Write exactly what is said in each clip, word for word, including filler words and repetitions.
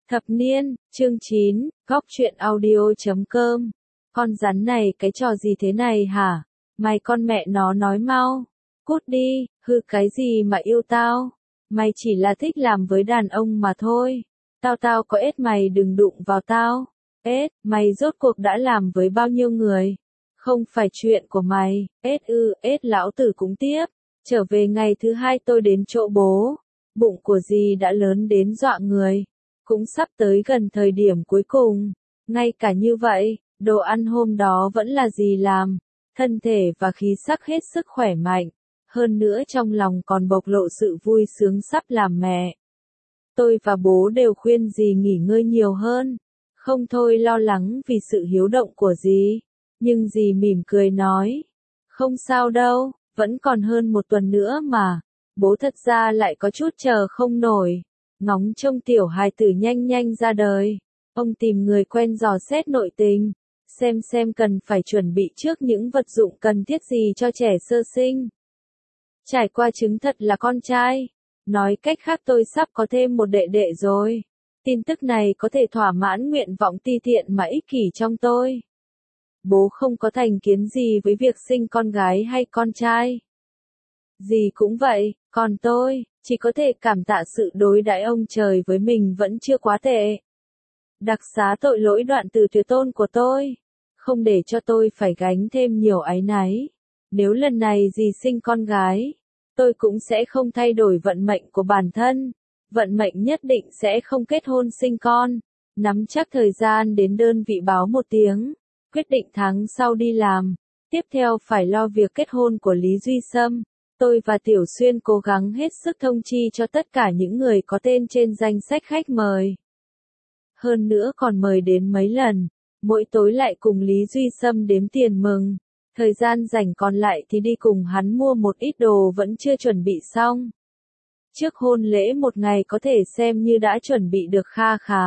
Thập niên, chương chín, góc truyện audio chấm com. Con rắn này cái trò gì thế này hả? Mày con mẹ nó nói mau. Cút đi, hư cái gì mà yêu tao? Mày chỉ là thích làm với đàn ông mà thôi. Tao tao có ết mày đừng đụng vào tao. Ết, mày rốt cuộc đã làm với bao nhiêu người? Không phải chuyện của mày. Ết ư, ết lão tử cũng tiếp. Trở về ngày thứ hai tôi đến chỗ bố. Bụng của dì đã lớn đến dọa người. Cũng sắp tới gần thời điểm cuối cùng. Ngay cả như vậy, đồ ăn hôm đó vẫn là dì làm. Thân thể và khí sắc hết sức khỏe mạnh. Hơn nữa trong lòng còn bộc lộ sự vui sướng sắp làm mẹ. Tôi và bố đều khuyên dì nghỉ ngơi nhiều hơn. Không thôi lo lắng vì sự hiếu động của dì. Nhưng dì mỉm cười nói. Không sao đâu, vẫn còn hơn một tuần nữa mà. Bố thật ra lại có chút chờ không nổi. Ngóng trông tiểu hài tử nhanh nhanh ra đời. Ông tìm người quen dò xét nội tình. Xem xem cần phải chuẩn bị trước những vật dụng cần thiết gì cho trẻ sơ sinh. Trải qua chứng thật là con trai. Nói cách khác tôi sắp có thêm một đệ đệ rồi. Tin tức này có thể thỏa mãn nguyện vọng ti tiện mà ích kỷ trong tôi. Bố không có thành kiến gì với việc sinh con gái hay con trai. Dì cũng vậy, còn tôi, chỉ có thể cảm tạ sự đối đãi ông trời với mình vẫn chưa quá tệ. Đặc xá tội lỗi đoạn từ tuyệt tôn của tôi. Không để cho tôi phải gánh thêm nhiều áy náy. Nếu lần này dì sinh con gái, tôi cũng sẽ không thay đổi vận mệnh của bản thân. Vận mệnh nhất định sẽ không kết hôn sinh con. Nắm chắc thời gian đến đơn vị báo một tiếng. Quyết định tháng sau đi làm. Tiếp theo phải lo việc kết hôn của Lý Duy Sâm. Tôi và Tiểu Xuyên cố gắng hết sức thông chi cho tất cả những người có tên trên danh sách khách mời. Hơn nữa còn mời đến mấy lần. Mỗi tối lại cùng Lý Duy Sâm đếm tiền mừng. Thời gian rảnh còn lại thì đi cùng hắn mua một ít đồ vẫn chưa chuẩn bị xong. Trước hôn lễ một ngày có thể xem như đã chuẩn bị được kha khá.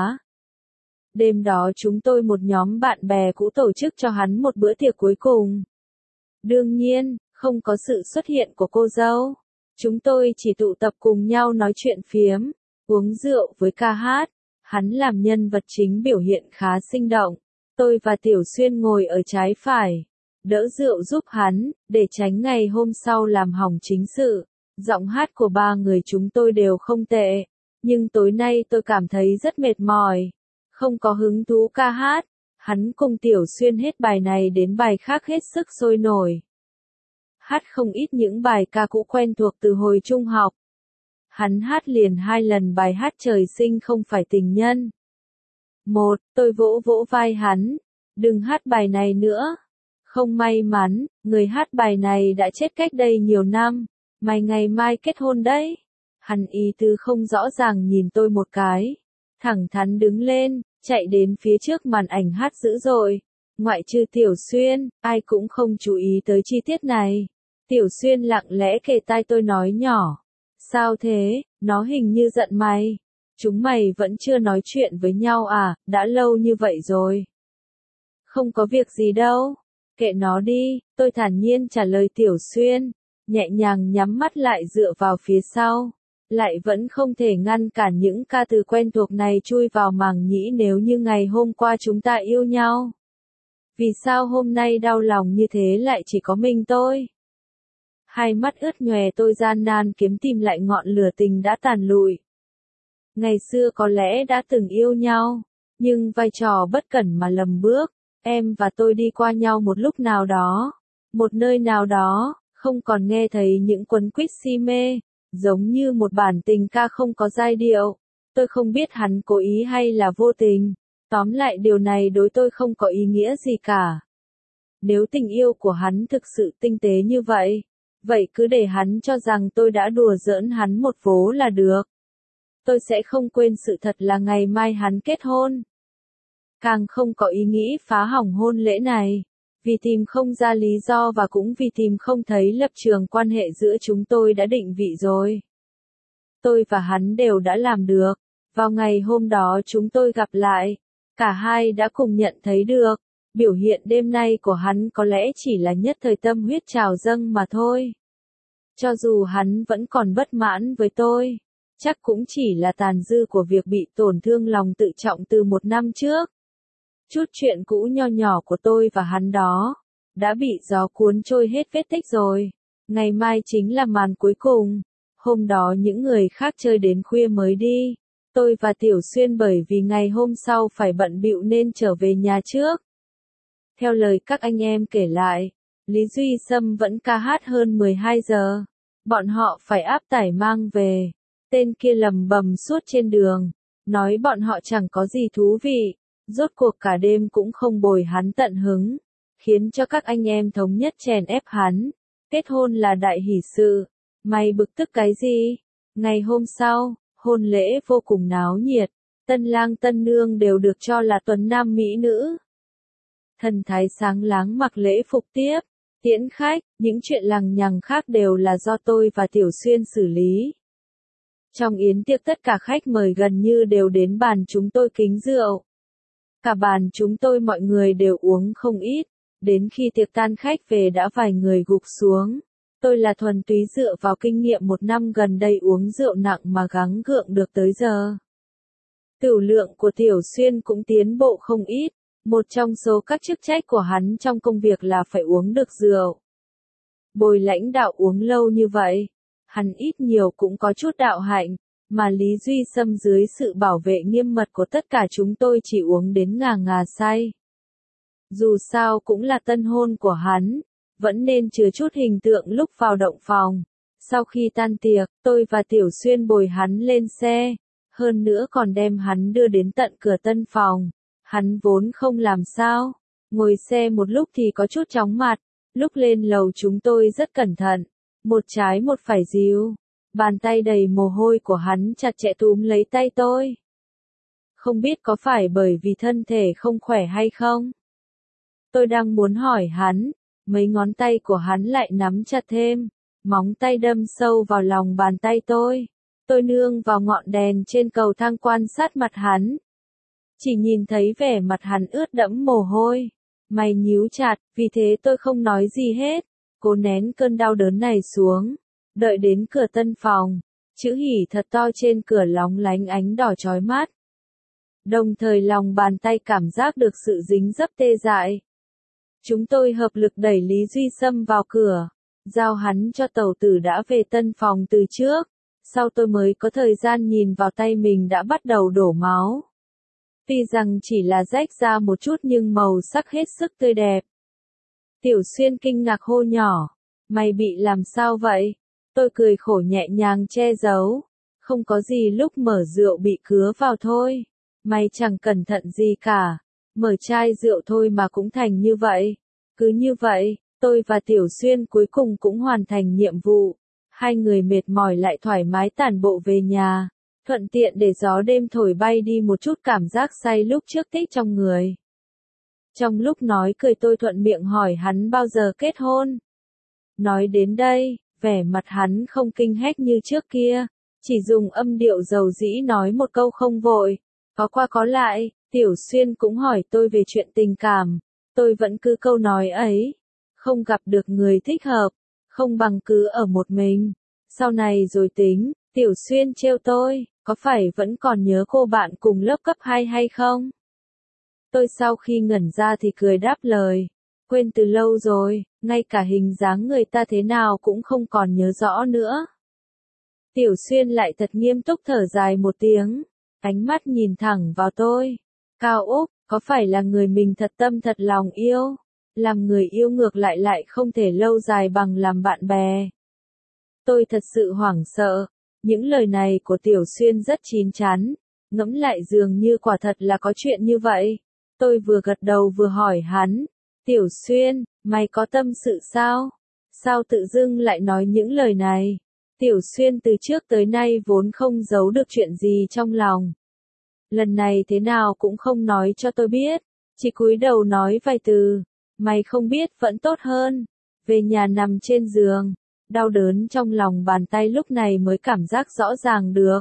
Đêm đó chúng tôi một nhóm bạn bè cũ tổ chức cho hắn một bữa tiệc cuối cùng. Đương nhiên, không có sự xuất hiện của cô dâu. Chúng tôi chỉ tụ tập cùng nhau nói chuyện phiếm, uống rượu với ca hát. Hắn làm nhân vật chính biểu hiện khá sinh động. Tôi và Tiểu Xuyên ngồi ở trái phải, đỡ rượu giúp hắn, để tránh ngày hôm sau làm hỏng chính sự. Giọng hát của ba người chúng tôi đều không tệ. Nhưng tối nay tôi cảm thấy rất mệt mỏi. Không có hứng thú ca hát. Hắn cùng Tiểu Xuyên hết bài này đến bài khác hết sức sôi nổi. Hát không ít những bài ca cũ quen thuộc từ hồi trung học. Hắn hát liền hai lần bài hát trời sinh không phải tình nhân. Một, tôi vỗ vỗ vai hắn. Đừng hát bài này nữa. Không may mắn, người hát bài này đã chết cách đây nhiều năm. Mày ngày mai kết hôn đấy. Hắn ý tứ không rõ ràng nhìn tôi một cái. Thẳng thắn đứng lên, chạy đến phía trước màn ảnh hát dữ dội. Ngoại trừ Tiểu Xuyên, ai cũng không chú ý tới chi tiết này. Tiểu Xuyên lặng lẽ kề tai tôi nói nhỏ. Sao thế, nó hình như giận mày. Chúng mày vẫn chưa nói chuyện với nhau à, đã lâu như vậy rồi. Không có việc gì đâu. Kệ nó đi, tôi thản nhiên trả lời Tiểu Xuyên. Nhẹ nhàng nhắm mắt lại dựa vào phía sau. Lại vẫn không thể ngăn cản những ca từ quen thuộc này chui vào màng nhĩ nếu như ngày hôm qua chúng ta yêu nhau. Vì sao hôm nay đau lòng như thế lại chỉ có mình tôi? Hai mắt ướt nhòe tôi gian nan kiếm tìm lại ngọn lửa tình đã tàn lụi. Ngày xưa có lẽ đã từng yêu nhau, nhưng vai trò bất cẩn mà lầm bước, em và tôi đi qua nhau một lúc nào đó, một nơi nào đó, không còn nghe thấy những quấn quýt si mê, giống như một bản tình ca không có giai điệu. Tôi không biết hắn cố ý hay là vô tình, tóm lại điều này đối tôi không có ý nghĩa gì cả. Nếu tình yêu của hắn thực sự tinh tế như vậy, vậy cứ để hắn cho rằng tôi đã đùa giỡn hắn một vố là được. Tôi sẽ không quên sự thật là ngày mai hắn kết hôn. Càng không có ý nghĩ phá hỏng hôn lễ này. Vì tìm không ra lý do và cũng vì tìm không thấy lập trường quan hệ giữa chúng tôi đã định vị rồi. Tôi và hắn đều đã làm được. Vào ngày hôm đó chúng tôi gặp lại. Cả hai đã cùng nhận thấy được. Biểu hiện đêm nay của hắn có lẽ chỉ là nhất thời tâm huyết trào dâng mà thôi. Cho dù hắn vẫn còn bất mãn với tôi. chắc cũng chỉ là tàn dư của việc bị tổn thương lòng tự trọng từ một năm trước. Chút chuyện cũ nho nhỏ của tôi và hắn đó, đã bị gió cuốn trôi hết vết tích rồi. Ngày mai chính là màn cuối cùng. Hôm đó những người khác chơi đến khuya mới đi. Tôi và Tiểu Xuyên bởi vì ngày hôm sau phải bận bịu nên trở về nhà trước. Theo lời các anh em kể lại, Lý Duy Sâm vẫn ca hát hơn mười hai giờ. Bọn họ phải áp tải mang về. Tên kia lầm bầm suốt trên đường, nói bọn họ chẳng có gì thú vị. Rốt cuộc cả đêm cũng không bồi hắn tận hứng, khiến cho các anh em thống nhất chèn ép hắn. Kết hôn là đại hỷ sự. Mày bực tức cái gì? Ngày hôm sau, hôn lễ vô cùng náo nhiệt. Tân lang tân nương đều được cho là tuấn nam mỹ nữ. Thần thái sáng láng mặc lễ phục tiếp, tiễn khách, những chuyện lằng nhằng khác đều là do tôi và Tiểu Xuyên xử lý. Trong yến tiệc tất cả khách mời gần như đều đến bàn chúng tôi kính rượu. Cả bàn chúng tôi mọi người đều uống không ít, đến khi tiệc tan khách về đã vài người gục xuống. Tôi là thuần túy dựa vào kinh nghiệm một năm gần đây uống rượu nặng mà gắng gượng được tới giờ. Tửu lượng của Tiểu Xuyên cũng tiến bộ không ít, một trong số các chức trách của hắn trong công việc là phải uống được rượu. Bồi lãnh đạo uống lâu như vậy, hắn ít nhiều cũng có chút đạo hạnh, mà Lý Duy Sâm dưới sự bảo vệ nghiêm mật của tất cả chúng tôi chỉ uống đến ngà ngà say. Dù sao cũng là tân hôn của hắn, vẫn nên chứa chút hình tượng lúc vào động phòng. Sau khi tan tiệc, tôi và Tiểu Xuyên bồi hắn lên xe, hơn nữa còn đem hắn đưa đến tận cửa tân phòng. Hắn vốn không làm sao, ngồi xe một lúc thì có chút chóng mặt, lúc lên lầu chúng tôi rất cẩn thận, một trái một phải díu. Bàn tay đầy mồ hôi của hắn chặt chẽ túm lấy tay tôi. Không biết có phải bởi vì thân thể không khỏe hay không? Tôi đang muốn hỏi hắn, mấy ngón tay của hắn lại nắm chặt thêm, móng tay đâm sâu vào lòng bàn tay tôi. Tôi nương vào ngọn đèn trên cầu thang quan sát mặt hắn. Chỉ nhìn thấy vẻ mặt hắn ướt đẫm mồ hôi, mày nhíu chặt, vì thế tôi không nói gì hết, cố nén cơn đau đớn này xuống. Đợi đến cửa tân phòng, chữ hỉ thật to trên cửa lóng lánh ánh đỏ chói mắt. Đồng thời lòng bàn tay cảm giác được sự dính dấp tê dại. Chúng tôi hợp lực đẩy Lý Duy Sâm vào cửa, giao hắn cho tẩu tử đã về tân phòng từ trước. Sau tôi mới có thời gian nhìn vào tay mình đã bắt đầu đổ máu. Tuy rằng chỉ là rách ra một chút nhưng màu sắc hết sức tươi đẹp. Tiểu Xuyên kinh ngạc hô nhỏ, mày bị làm sao vậy? Tôi cười khổ nhẹ nhàng che giấu, không có gì lúc mở rượu bị cứa vào thôi. Mày chẳng cẩn thận gì cả, mở chai rượu thôi mà cũng thành như vậy. Cứ như vậy, tôi và Tiểu Xuyên cuối cùng cũng hoàn thành nhiệm vụ. Hai người mệt mỏi lại thoải mái tản bộ về nhà, thuận tiện để gió đêm thổi bay đi một chút cảm giác say lúc trước tích trong người. Trong lúc nói cười tôi thuận miệng hỏi hắn bao giờ kết hôn. Nói đến đây, vẻ mặt hắn không kinh hách như trước kia, chỉ dùng âm điệu dầu dĩ nói một câu không vội, có qua có lại. Tiểu Xuyên cũng hỏi tôi về chuyện tình cảm, tôi vẫn cứ câu nói ấy, không gặp được người thích hợp, không bằng cứ ở một mình, sau này rồi tính. Tiểu Xuyên trêu tôi, có phải vẫn còn nhớ cô bạn cùng lớp cấp hai hay không? Tôi sau khi ngẩn ra thì cười đáp lời, quên từ lâu rồi, ngay cả hình dáng người ta thế nào cũng không còn nhớ rõ nữa. Tiểu Xuyên lại thật nghiêm túc thở dài một tiếng, ánh mắt nhìn thẳng vào tôi. Cao Úc, có phải là người mình thật tâm thật lòng yêu? Làm người yêu ngược lại lại không thể lâu dài bằng làm bạn bè. Tôi thật sự hoảng sợ. Những lời này của Tiểu Xuyên rất chín chắn, ngẫm lại dường như quả thật là có chuyện như vậy. Tôi vừa gật đầu vừa hỏi hắn, Tiểu Xuyên, mày có tâm sự sao? Sao tự dưng lại nói những lời này? Tiểu Xuyên từ trước tới nay vốn không giấu được chuyện gì trong lòng. Lần này thế nào cũng không nói cho tôi biết, chỉ cúi đầu nói vài từ, mày không biết vẫn tốt hơn. Về nhà nằm trên giường, đau đớn trong lòng bàn tay lúc này mới cảm giác rõ ràng được.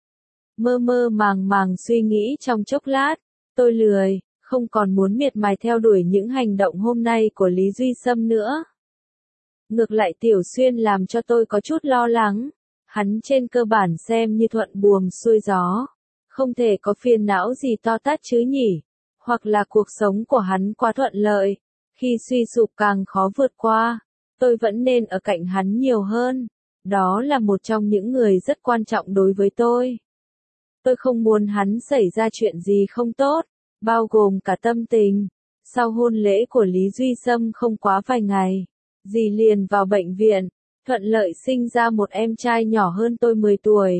Mơ mơ màng màng suy nghĩ trong chốc lát, tôi lười, không còn muốn miệt mài theo đuổi những hành động hôm nay của Lý Duy Sâm nữa. Ngược lại Tiểu Xuyên làm cho tôi có chút lo lắng, Hắn trên cơ bản xem như thuận buồm xuôi gió. Không thể có phiền não gì to tát chứ nhỉ. Hoặc là cuộc sống của hắn quá thuận lợi. Khi suy sụp càng khó vượt qua. Tôi vẫn nên ở cạnh hắn nhiều hơn. Đó là một trong những người rất quan trọng đối với tôi. Tôi không muốn hắn xảy ra chuyện gì không tốt, bao gồm cả tâm tình. Sau hôn lễ của Lý Duy Sâm không quá vài ngày, dì liền vào bệnh viện, thuận lợi sinh ra một em trai nhỏ hơn tôi mười tuổi.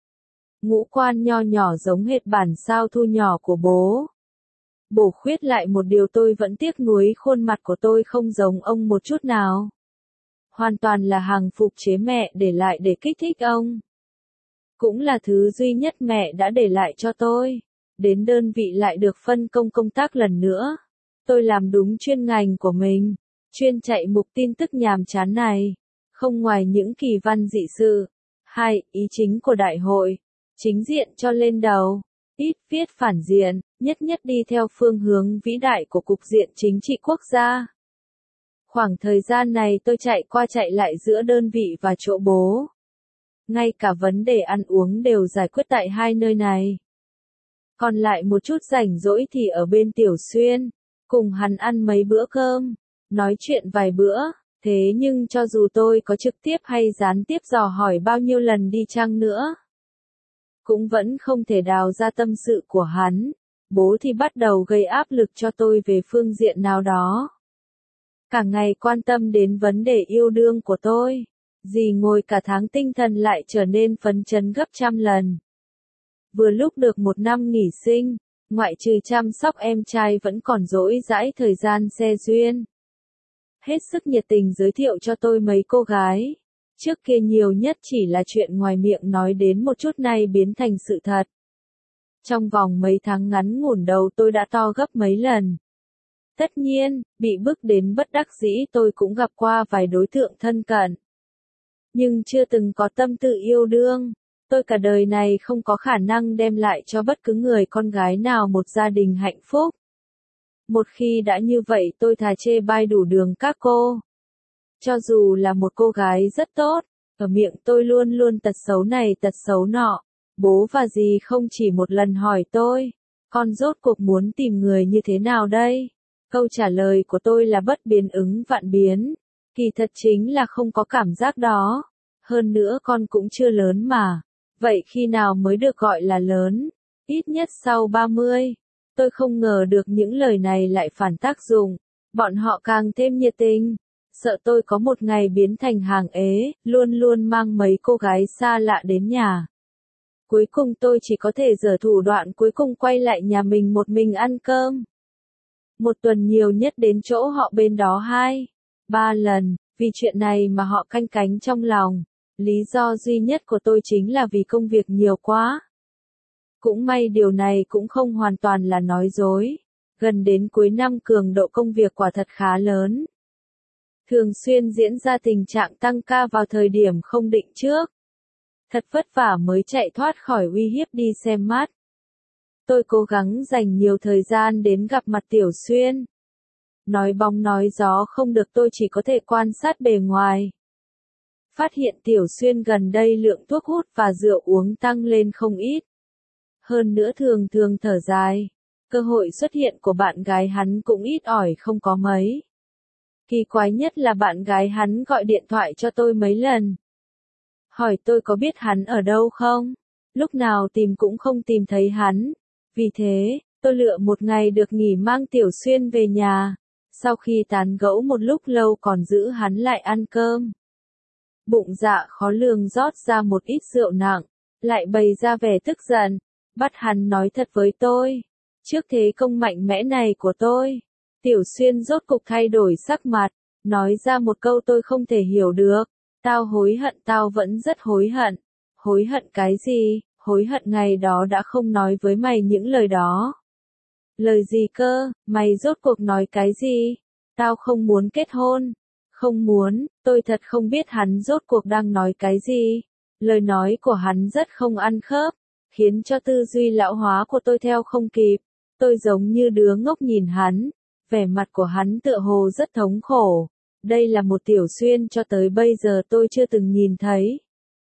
Ngũ quan nho nhỏ giống hệt bản sao thu nhỏ của bố. Bổ khuyết lại một điều tôi vẫn tiếc nuối, khuôn mặt của tôi không giống ông một chút nào. Hoàn toàn là hàng phục chế mẹ để lại để kích thích ông. Cũng là thứ duy nhất mẹ đã để lại cho tôi. Đến đơn vị lại được phân công công tác lần nữa. Tôi làm đúng chuyên ngành của mình, chuyên chạy mục tin tức nhàm chán này. Không ngoài những kỳ văn dị sự, hai ý chính của đại hội, chính diện cho lên đầu, ít viết phản diện, nhất nhất đi theo phương hướng vĩ đại của cục diện chính trị quốc gia. Khoảng thời gian này tôi chạy qua chạy lại giữa đơn vị và chỗ bố. Ngay cả vấn đề ăn uống đều giải quyết tại hai nơi này. Còn lại một chút rảnh rỗi thì ở bên Tiểu Xuyên, cùng hắn ăn mấy bữa cơm, nói chuyện vài bữa. Thế nhưng cho dù tôi có trực tiếp hay gián tiếp dò hỏi bao nhiêu lần đi chăng nữa, cũng vẫn không thể đào ra tâm sự của hắn. Bố thì bắt đầu gây áp lực cho tôi về phương diện nào đó. Cả ngày quan tâm đến vấn đề yêu đương của tôi. Dì ngồi cả tháng tinh thần lại trở nên phấn chấn gấp trăm lần. Vừa lúc được một năm nghỉ sinh, ngoại trừ chăm sóc em trai vẫn còn dỗi dãi thời gian xe duyên. Hết sức nhiệt tình giới thiệu cho tôi mấy cô gái. Trước kia nhiều nhất chỉ là chuyện ngoài miệng nói đến một chút, nay biến thành sự thật. Trong vòng mấy tháng ngắn ngủn đầu tôi đã to gấp mấy lần. Tất nhiên, bị bức đến bất đắc dĩ tôi cũng gặp qua vài đối tượng thân cận. Nhưng chưa từng có tâm tư yêu đương. Tôi cả đời này không có khả năng đem lại cho bất cứ người con gái nào một gia đình hạnh phúc. Một khi đã như vậy tôi thà chê bai đủ đường các cô. Cho dù là một cô gái rất tốt, ở miệng tôi luôn luôn tật xấu này tật xấu nọ. Bố và dì không chỉ một lần hỏi tôi, con rốt cuộc muốn tìm người như thế nào đây? Câu trả lời của tôi là bất biến ứng vạn biến. Kỳ thật chính là không có cảm giác đó. Hơn nữa con cũng chưa lớn mà. Vậy khi nào mới được gọi là lớn? Ít nhất sau ba mươi. Tôi không ngờ được những lời này lại phản tác dụng. Bọn họ càng thêm nhiệt tình. Sợ tôi có một ngày biến thành hàng ế, luôn luôn mang mấy cô gái xa lạ đến nhà. Cuối cùng tôi chỉ có thể giở thủ đoạn cuối cùng quay lại nhà mình một mình ăn cơm. Một tuần nhiều nhất đến chỗ họ bên đó hai, ba lần, vì chuyện này mà họ canh cánh trong lòng. Lý do duy nhất của tôi chính là vì công việc nhiều quá. Cũng may điều này cũng không hoàn toàn là nói dối. Gần đến cuối năm cường độ công việc quả thật khá lớn. Thường xuyên diễn ra tình trạng tăng ca vào thời điểm không định trước. Thật vất vả mới chạy thoát khỏi uy hiếp đi xem mắt. Tôi cố gắng dành nhiều thời gian đến gặp mặt Tiểu Xuyên. Nói bóng nói gió không được, tôi chỉ có thể quan sát bề ngoài. Phát hiện Tiểu Xuyên gần đây lượng thuốc hút và rượu uống tăng lên không ít. Hơn nữa thường thường thở dài. Cơ hội xuất hiện của bạn gái hắn cũng ít ỏi không có mấy. Kỳ quái nhất là bạn gái hắn gọi điện thoại cho tôi mấy lần. Hỏi tôi có biết hắn ở đâu không? Lúc nào tìm cũng không tìm thấy hắn. Vì thế, tôi lựa một ngày được nghỉ mang Tiểu Xuyên về nhà. Sau khi tán gẫu một lúc lâu còn giữ hắn lại ăn cơm. Bụng dạ khó lường rót ra một ít rượu nặng, lại bày ra vẻ tức giận, bắt hắn nói thật với tôi. Trước thế công mạnh mẽ này của tôi, Tiểu Xuyên rốt cục thay đổi sắc mặt, nói ra một câu tôi không thể hiểu được. Tao hối hận, tao vẫn rất hối hận. Hối hận cái gì? Hối hận ngày đó đã không nói với mày những lời đó. Lời gì cơ? Mày rốt cuộc nói cái gì? Tao không muốn kết hôn. Không muốn, tôi thật không biết hắn rốt cuộc đang nói cái gì. Lời nói của hắn rất không ăn khớp, khiến cho tư duy lão hóa của tôi theo không kịp. Tôi giống như đứa ngốc nhìn hắn, vẻ mặt của hắn tựa hồ rất thống khổ. Đây là một Tiểu Xuyên cho tới bây giờ tôi chưa từng nhìn thấy.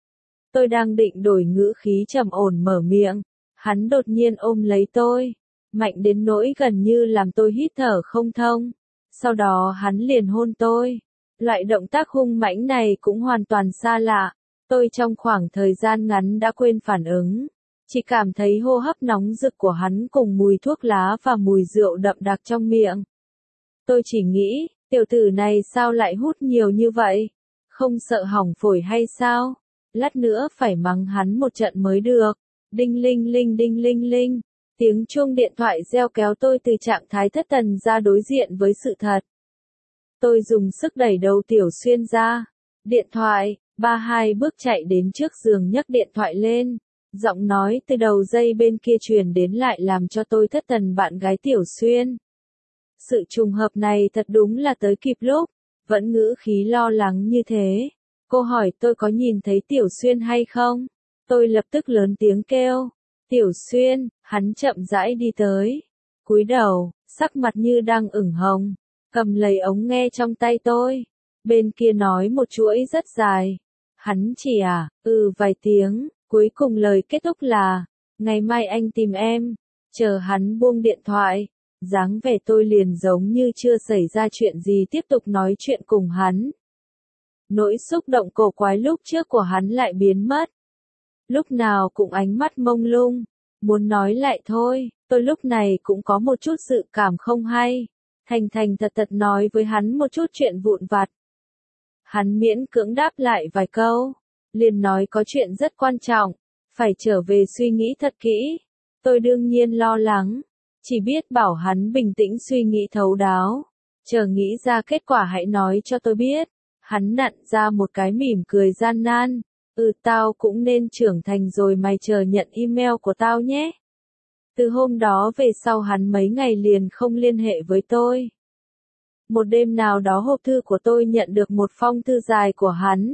Tôi đang định đổi ngữ khí trầm ổn mở miệng, hắn đột nhiên ôm lấy tôi, mạnh đến nỗi gần như làm tôi hít thở không thông. Sau đó hắn liền hôn tôi. Loại động tác hung mãnh này cũng hoàn toàn xa lạ. Tôi trong khoảng thời gian ngắn đã quên phản ứng. Chỉ cảm thấy hô hấp nóng rực của hắn cùng mùi thuốc lá và mùi rượu đậm đặc trong miệng. Tôi chỉ nghĩ, tiểu tử này sao lại hút nhiều như vậy? Không sợ hỏng phổi hay sao? Lát nữa phải mắng hắn một trận mới được. Đinh linh linh đinh linh linh. Tiếng chuông điện thoại reo kéo tôi từ trạng thái thất thần ra đối diện với sự thật. Tôi dùng sức đẩy đầu Tiểu Xuyên ra. Điện thoại, ba hai bước chạy đến trước giường nhấc điện thoại lên. Giọng nói từ đầu dây bên kia truyền đến lại làm cho tôi thất thần bạn gái Tiểu Xuyên. Sự trùng hợp này thật đúng là tới kịp lúc. Vẫn ngữ khí lo lắng như thế. Cô hỏi tôi có nhìn thấy Tiểu Xuyên hay không? Tôi lập tức lớn tiếng kêu. Tiểu Xuyên, hắn chậm rãi đi tới. Cúi đầu, sắc mặt như đang ửng hồng. Cầm lấy ống nghe trong tay tôi. Bên kia nói một chuỗi rất dài. Hắn chỉ à, ừ vài tiếng. Cuối cùng lời kết thúc là, ngày mai anh tìm em. Chờ hắn buông điện thoại. Dáng vẻ tôi liền giống như chưa xảy ra chuyện gì tiếp tục nói chuyện cùng hắn. Nỗi xúc động cổ quái lúc trước của hắn lại biến mất. Lúc nào cũng ánh mắt mông lung. Muốn nói lại thôi, tôi lúc này cũng có một chút dự cảm không hay. Thành thành thật thật nói với hắn một chút chuyện vụn vặt. Hắn miễn cưỡng đáp lại vài câu. Liền nói có chuyện rất quan trọng. Phải trở về suy nghĩ thật kỹ. Tôi đương nhiên lo lắng. Chỉ biết bảo hắn bình tĩnh suy nghĩ thấu đáo. Chờ nghĩ ra kết quả hãy nói cho tôi biết. Hắn nặn ra một cái mỉm cười gian nan. Ừ tao cũng nên trưởng thành rồi mày chờ nhận email của tao nhé. Từ hôm đó về sau hắn mấy ngày liền không liên hệ với tôi. Một đêm nào đó hộp thư của tôi nhận được một phong thư dài của hắn.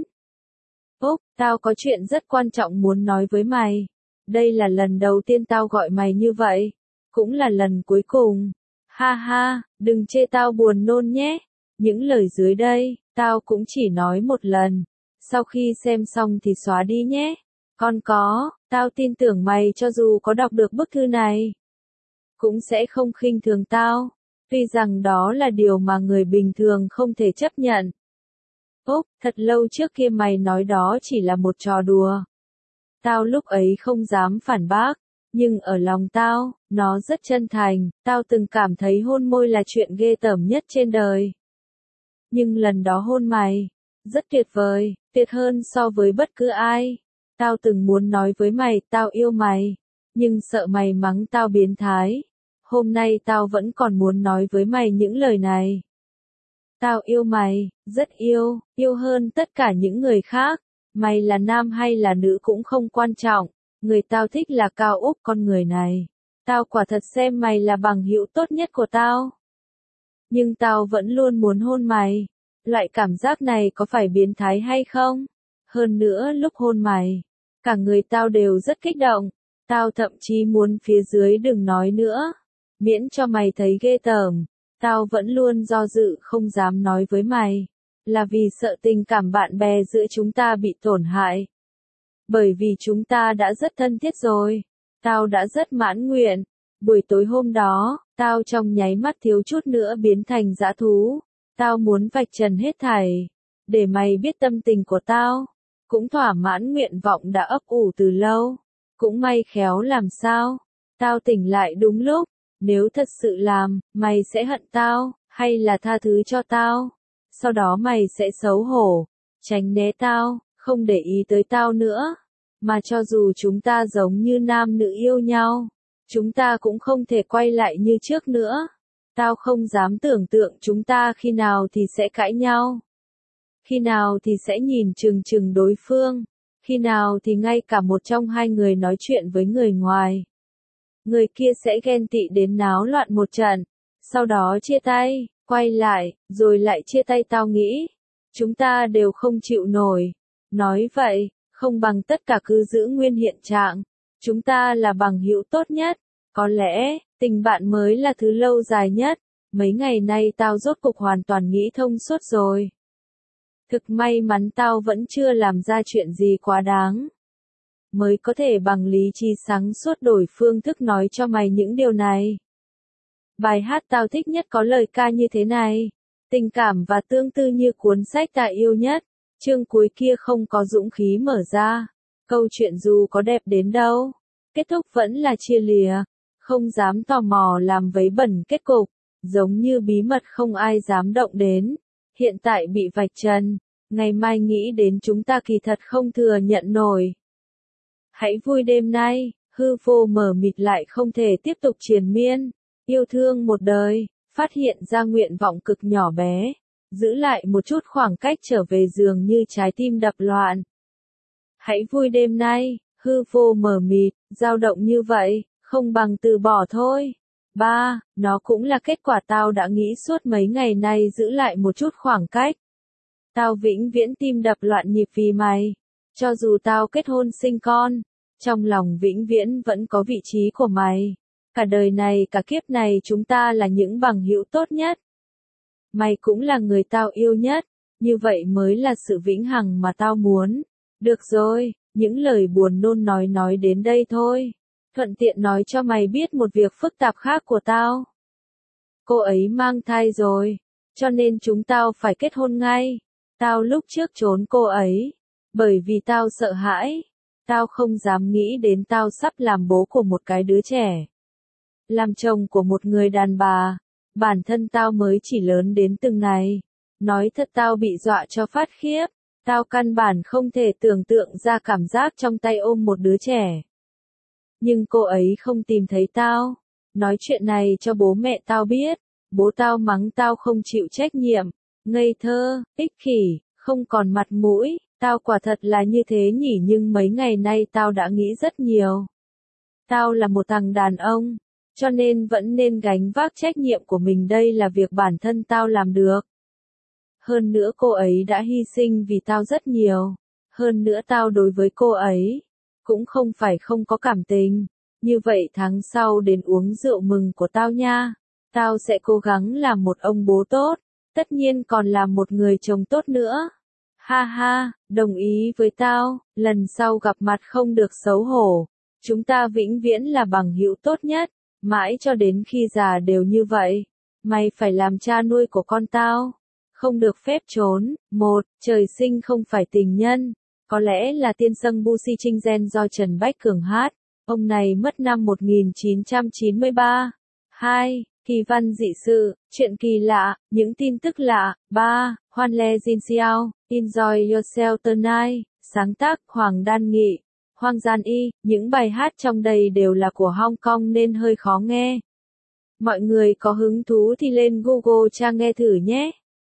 Úc, tao có chuyện rất quan trọng muốn nói với mày. Đây là lần đầu tiên tao gọi mày như vậy. Cũng là lần cuối cùng. Ha ha, đừng chê tao buồn nôn nhé. Những lời dưới đây, tao cũng chỉ nói một lần. Sau khi xem xong thì xóa đi nhé. Còn có, tao tin tưởng mày cho dù có đọc được bức thư này. Cũng sẽ không khinh thường tao. Tuy rằng đó là điều mà người bình thường không thể chấp nhận. Úc, thật lâu trước kia mày nói đó chỉ là một trò đùa. Tao lúc ấy không dám phản bác. Nhưng ở lòng tao, nó rất chân thành. Tao từng cảm thấy hôn môi là chuyện ghê tởm nhất trên đời. Nhưng lần đó hôn mày, rất tuyệt vời, tuyệt hơn so với bất cứ ai. Tao từng muốn nói với mày, tao yêu mày, nhưng sợ mày mắng tao biến thái. Hôm nay tao vẫn còn muốn nói với mày những lời này. Tao yêu mày, rất yêu, yêu hơn tất cả những người khác. Mày là nam hay là nữ cũng không quan trọng. Người tao thích là Cao Úc con người này. Tao quả thật xem mày là bằng hữu tốt nhất của tao. Nhưng tao vẫn luôn muốn hôn mày. Loại cảm giác này có phải biến thái hay không? Hơn nữa lúc hôn mày, cả người tao đều rất kích động. Tao thậm chí muốn phía dưới đừng nói nữa. Miễn cho mày thấy ghê tởm. Tao vẫn luôn do dự không dám nói với mày. Là vì sợ tình cảm bạn bè giữa chúng ta bị tổn hại. Bởi vì chúng ta đã rất thân thiết rồi. Tao đã rất mãn nguyện. Buổi tối hôm đó, tao trong nháy mắt thiếu chút nữa biến thành dã thú. Tao muốn vạch trần hết thảy. Để mày biết tâm tình của tao. Cũng thỏa mãn nguyện vọng đã ấp ủ từ lâu. Cũng may khéo làm sao. Tao tỉnh lại đúng lúc. Nếu thật sự làm, mày sẽ hận tao, hay là tha thứ cho tao. Sau đó mày sẽ xấu hổ, tránh né tao, không để ý tới tao nữa. Mà cho dù chúng ta giống như nam nữ yêu nhau, chúng ta cũng không thể quay lại như trước nữa. Tao không dám tưởng tượng chúng ta khi nào thì sẽ cãi nhau. Khi nào thì sẽ nhìn chừng chừng đối phương. Khi nào thì ngay cả một trong hai người nói chuyện với người ngoài. Người kia sẽ ghen tị đến náo loạn một trận. Sau đó chia tay, quay lại, rồi lại chia tay tao nghĩ. Chúng ta đều không chịu nổi. Nói vậy, không bằng tất cả cứ giữ nguyên hiện trạng. Chúng ta là bằng hữu tốt nhất. Có lẽ, tình bạn mới là thứ lâu dài nhất. Mấy ngày nay tao rốt cục hoàn toàn nghĩ thông suốt rồi. Thực may mắn tao vẫn chưa làm ra chuyện gì quá đáng. mới có thể bằng lý trí sáng suốt đổi phương thức nói cho mày những điều này. Bài hát tao thích nhất có lời ca như thế này. Tình cảm và tương tư như cuốn sách ta yêu nhất. Chương cuối kia không có dũng khí mở ra. Câu chuyện dù có đẹp đến đâu, kết thúc vẫn là chia lìa. Không dám tò mò làm vấy bẩn kết cục. Giống như bí mật không ai dám động đến. Hiện tại bị vạch trần. Ngày mai nghĩ đến chúng ta kỳ thật không thừa nhận nổi. Hãy vui đêm nay, hư vô mờ mịt lại không thể tiếp tục triền miên. Yêu thương một đời, phát hiện ra nguyện vọng cực nhỏ bé. Giữ lại một chút khoảng cách trở về giường như trái tim đập loạn. Hãy vui đêm nay, hư vô mờ mịt, dao động như vậy, không bằng từ bỏ thôi. Ba, nó cũng là kết quả tao đã nghĩ suốt mấy ngày nay giữ lại một chút khoảng cách. Tao vĩnh viễn tim đập loạn nhịp vì mày. Cho dù tao kết hôn sinh con, trong lòng vĩnh viễn vẫn có vị trí của mày. Cả đời này cả kiếp này chúng ta là những bằng hữu tốt nhất. Mày cũng là người tao yêu nhất, như vậy mới là sự vĩnh hằng mà tao muốn. Được rồi, những lời buồn nôn nói nói đến đây thôi. Thuận tiện nói cho mày biết một việc phức tạp khác của tao. Cô ấy mang thai rồi, cho nên chúng tao phải kết hôn ngay. Tao lúc trước trốn cô ấy, bởi vì tao sợ hãi. Tao không dám nghĩ đến tao sắp làm bố của một cái đứa trẻ. Làm chồng của một người đàn bà. Bản thân tao mới chỉ lớn đến từng này. Nói thật tao bị dọa cho phát khiếp. Tao căn bản không thể tưởng tượng ra cảm giác trong tay ôm một đứa trẻ. Nhưng cô ấy không tìm thấy tao. Nói chuyện này cho bố mẹ tao biết. Bố tao mắng tao không chịu trách nhiệm. Ngây thơ, ích kỷ, không còn mặt mũi. Tao quả thật là như thế nhỉ, nhưng mấy ngày nay tao đã nghĩ rất nhiều. Tao là một thằng đàn ông, cho nên vẫn nên gánh vác trách nhiệm của mình, đây là việc bản thân tao làm được. Hơn nữa cô ấy đã hy sinh vì tao rất nhiều. Hơn nữa tao đối với cô ấy cũng không phải không có cảm tình. Như vậy tháng sau đến uống rượu mừng của tao nha. Tao sẽ cố gắng làm một ông bố tốt, tất nhiên còn là một người chồng tốt nữa. Ha ha, đồng ý với tao, lần sau gặp mặt không được xấu hổ. Chúng ta vĩnh viễn là bằng hữu tốt nhất, mãi cho đến khi già đều như vậy. Mày phải làm cha nuôi của con tao. Không được phép trốn. Một, trời sinh không phải tình nhân. Có lẽ là tiên sâng Bu Si Trinh Gen do Trần Bách Cường hát. Ông này mất năm một nghìn chín trăm chín mươi ba. Hai, kỳ văn dị sự, chuyện kỳ lạ, những tin tức lạ. Ba, Hoan Le Jin Xiao, Enjoy Yourself Tonight, sáng tác Hoàng Đan Nghị, Hoàng Gian Y. Những bài hát trong đây đều là của Hong Kong nên hơi khó nghe. Mọi người có hứng thú thì lên Google tra nghe thử nhé.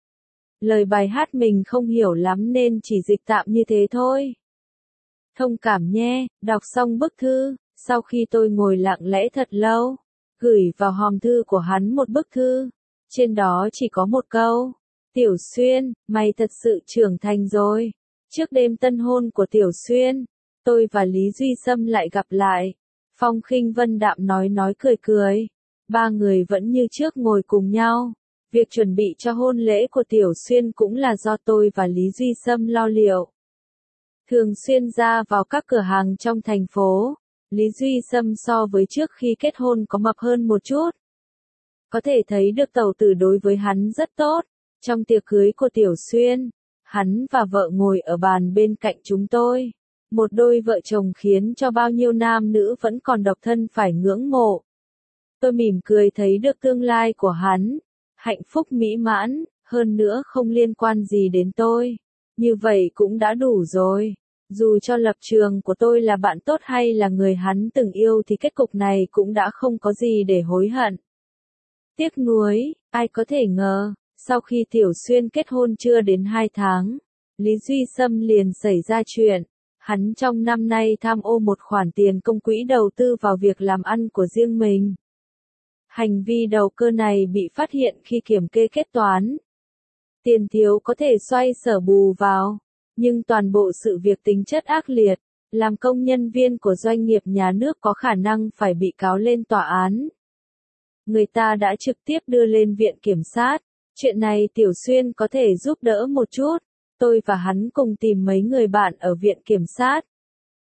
Lời bài hát mình không hiểu lắm nên chỉ dịch tạm như thế thôi. Thông cảm nhé. Đọc xong bức thư, sau khi tôi ngồi lặng lẽ thật lâu, gửi vào hòm thư của hắn một bức thư. Trên đó chỉ có một câu. Tiểu Xuyên, mày thật sự trưởng thành rồi. Trước đêm tân hôn của Tiểu Xuyên, tôi và Lý Duy Sâm lại gặp lại. Phong khinh vân đạm nói nói cười cười. Ba người vẫn như trước ngồi cùng nhau. Việc chuẩn bị cho hôn lễ của Tiểu Xuyên cũng là do tôi và Lý Duy Sâm lo liệu. Thường xuyên ra vào các cửa hàng trong thành phố. Lý Duy Sâm so với trước khi kết hôn có mập hơn một chút. Có thể thấy được tẩu tử đối với hắn rất tốt. Trong tiệc cưới của Tiểu Xuyên, hắn và vợ ngồi ở bàn bên cạnh chúng tôi. Một đôi vợ chồng khiến cho bao nhiêu nam nữ vẫn còn độc thân phải ngưỡng mộ. Tôi mỉm cười thấy được tương lai của hắn. Hạnh phúc mỹ mãn, hơn nữa không liên quan gì đến tôi. Như vậy cũng đã đủ rồi. Dù cho lập trường của tôi là bạn tốt hay là người hắn từng yêu thì kết cục này cũng đã không có gì để hối hận. Tiếc nuối, ai có thể ngờ, sau khi Tiểu Xuyên kết hôn chưa đến hai tháng, Lý Duy Sâm liền xảy ra chuyện. Hắn trong năm nay tham ô một khoản tiền công quỹ đầu tư vào việc làm ăn của riêng mình. Hành vi đầu cơ này bị phát hiện khi kiểm kê kết toán. Tiền thiếu có thể xoay sở bù vào, nhưng toàn bộ sự việc tính chất ác liệt, làm công nhân viên của doanh nghiệp nhà nước có khả năng phải bị cáo lên tòa án. Người ta đã trực tiếp đưa lên viện kiểm sát. Chuyện này Tiểu Xuyên có thể giúp đỡ một chút. Tôi và hắn cùng tìm mấy người bạn ở viện kiểm sát.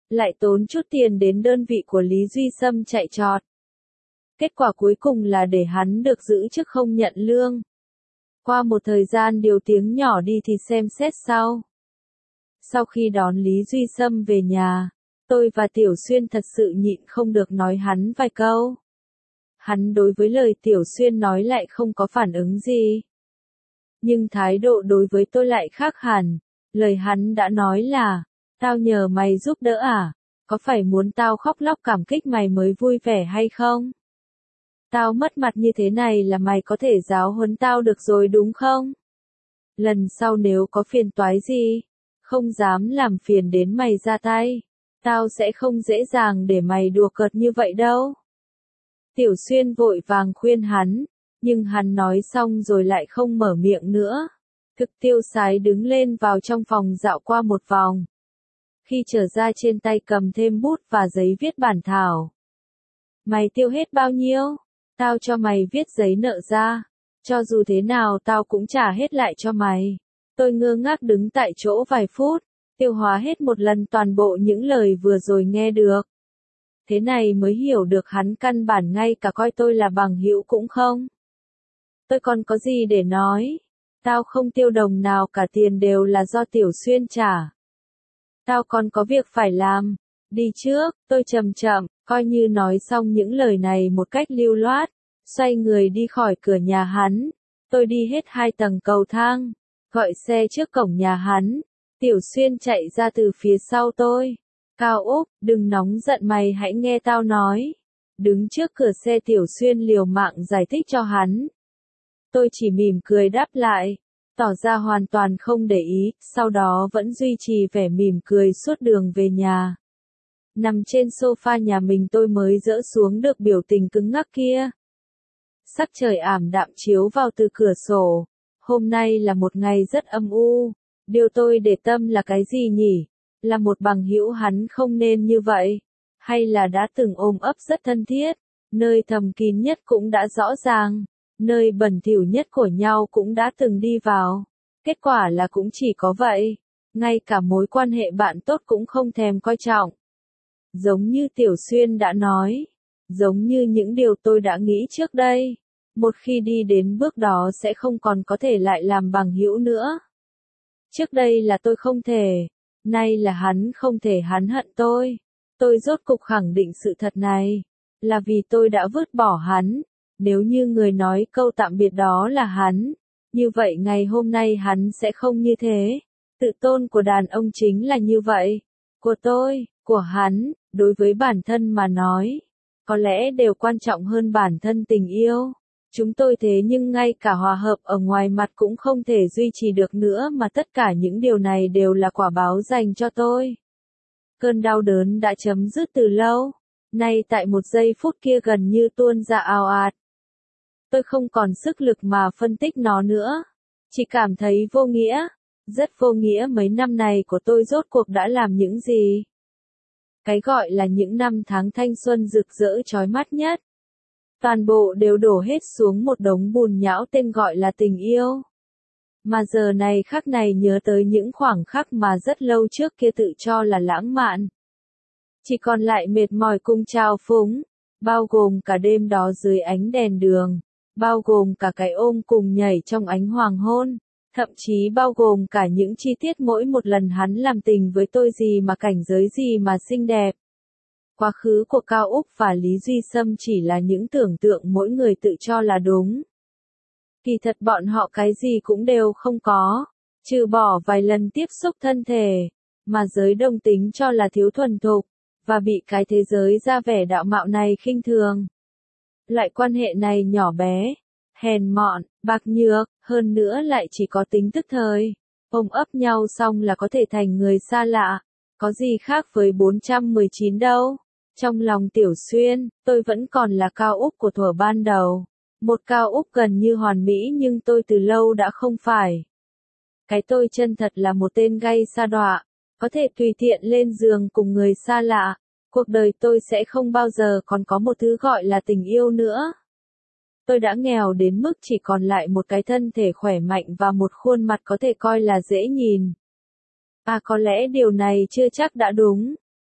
lại tốn chút tiền đến đơn vị của Lý Duy Sâm chạy trọt. Kết quả cuối cùng là để hắn được giữ chức không nhận lương. Qua một thời gian điều tiếng nhỏ đi thì xem xét sau. Sau khi đón Lý Duy Sâm về nhà, tôi và Tiểu Xuyên thật sự nhịn không được nói hắn vài câu. Hắn đối với lời Tiểu Xuyên nói lại không có phản ứng gì. Nhưng thái độ đối với tôi lại khác hẳn. Lời hắn đã nói là, tao nhờ mày giúp đỡ à? Có phải muốn tao khóc lóc cảm kích mày mới vui vẻ hay không? Tao mất mặt như thế này là mày có thể giáo huấn tao được rồi đúng không? Lần sau nếu có phiền toái gì, không dám làm phiền đến mày ra tay. Tao sẽ không dễ dàng để mày đùa cợt như vậy đâu. Tiểu Xuyên vội vàng khuyên hắn, nhưng hắn nói xong rồi lại không mở miệng nữa. Thực tiêu sái đứng lên vào trong phòng dạo qua một vòng. Khi trở ra trên tay cầm thêm bút và giấy viết bản thảo. Mày tiêu hết bao nhiêu? Tao cho mày viết giấy nợ ra. Cho dù thế nào tao cũng trả hết lại cho mày. Tôi ngơ ngác đứng tại chỗ vài phút, tiêu hóa hết một lần toàn bộ những lời vừa rồi nghe được. Thế này mới hiểu được hắn căn bản ngay cả coi tôi là bằng hữu cũng không. Tôi còn có gì để nói? Tao không tiêu đồng nào cả, tiền đều là do Tiểu Xuyên trả. Tao còn có việc phải làm. Đi trước, tôi chậm chậm, coi như nói xong những lời này một cách lưu loát, xoay người đi khỏi cửa nhà hắn. Tôi đi hết hai tầng cầu thang, gọi xe trước cổng nhà hắn. Tiểu Xuyên chạy ra từ phía sau tôi. Cao Úc, đừng nóng giận mày, hãy nghe tao nói. Đứng trước cửa xe Tiểu Xuyên liều mạng giải thích cho hắn. Tôi chỉ mỉm cười đáp lại, tỏ ra hoàn toàn không để ý, sau đó vẫn duy trì vẻ mỉm cười suốt đường về nhà. Nằm trên sofa nhà mình tôi mới dỡ xuống được biểu tình cứng ngắc kia. Sắc trời ảm đạm chiếu vào từ cửa sổ. Hôm nay là một ngày rất âm u. Điều tôi để tâm là cái gì nhỉ? Là một bằng hữu hắn không nên như vậy? Hay là đã từng ôm ấp rất thân thiết? Nơi thầm kín nhất cũng đã rõ ràng. Nơi bẩn thỉu nhất của nhau cũng đã từng đi vào. Kết quả là cũng chỉ có vậy. Ngay cả mối quan hệ bạn tốt cũng không thèm coi trọng. Giống như Tiểu Xuyên đã nói. Giống như những điều tôi đã nghĩ trước đây. Một khi đi đến bước đó sẽ không còn có thể lại làm bằng hữu nữa. Trước đây là tôi không thể. Nay là hắn không thể, hắn hận tôi. Tôi rốt cục khẳng định sự thật này. Là vì tôi đã vứt bỏ hắn. Nếu như người nói câu tạm biệt đó là hắn, như vậy ngày hôm nay hắn sẽ không như thế. Tự tôn của đàn ông chính là như vậy. Của tôi, của hắn, đối với bản thân mà nói, có lẽ đều quan trọng hơn bản thân tình yêu. Chúng tôi thế nhưng ngay cả hòa hợp ở ngoài mặt cũng không thể duy trì được nữa, mà tất cả những điều này đều là quả báo dành cho tôi. Cơn đau đớn đã chấm dứt từ lâu, nay tại một giây phút kia gần như tuôn ra ào ạt. Tôi không còn sức lực mà phân tích nó nữa. Chỉ cảm thấy vô nghĩa. Rất vô nghĩa mấy năm này của tôi rốt cuộc đã làm những gì. Cái gọi là những năm tháng thanh xuân rực rỡ chói mắt nhất. Toàn bộ đều đổ hết xuống một đống bùn nhão tên gọi là tình yêu. Mà giờ này khắc này nhớ tới những khoảng khắc mà rất lâu trước kia tự cho là lãng mạn. Chỉ còn lại mệt mỏi cùng trao phúng. Bao gồm cả đêm đó dưới ánh đèn đường. Bao gồm cả cái ôm cùng nhảy trong ánh hoàng hôn, thậm chí bao gồm cả những chi tiết mỗi một lần hắn làm tình với tôi gì mà cảnh giới gì mà xinh đẹp. Quá khứ của Cao Úc và Lý Duy Sâm chỉ là những tưởng tượng mỗi người tự cho là đúng. Kỳ thật bọn họ cái gì cũng đều không có, trừ bỏ vài lần tiếp xúc thân thể, mà giới đồng tính cho là thiếu thuần thục, và bị cái thế giới ra vẻ đạo mạo này khinh thường. Loại quan hệ này nhỏ bé, hèn mọn, bạc nhược, hơn nữa lại chỉ có tính tức thời. Ôm ấp nhau xong là có thể thành người xa lạ. Có gì khác với bốn trăm mười chín đâu. Trong lòng Tiểu Xuyên, tôi vẫn còn là Cao Úc của thuở ban đầu. Một Cao Úc gần như hoàn mỹ nhưng tôi từ lâu đã không phải. Cái tôi chân thật là một tên gay sa đọa, có thể tùy tiện lên giường cùng người xa lạ. Cuộc đời tôi sẽ không bao giờ còn có một thứ gọi là tình yêu nữa. Tôi đã nghèo đến mức chỉ còn lại một cái thân thể khỏe mạnh và một khuôn mặt có thể coi là dễ nhìn. À có lẽ điều này chưa chắc đã đúng.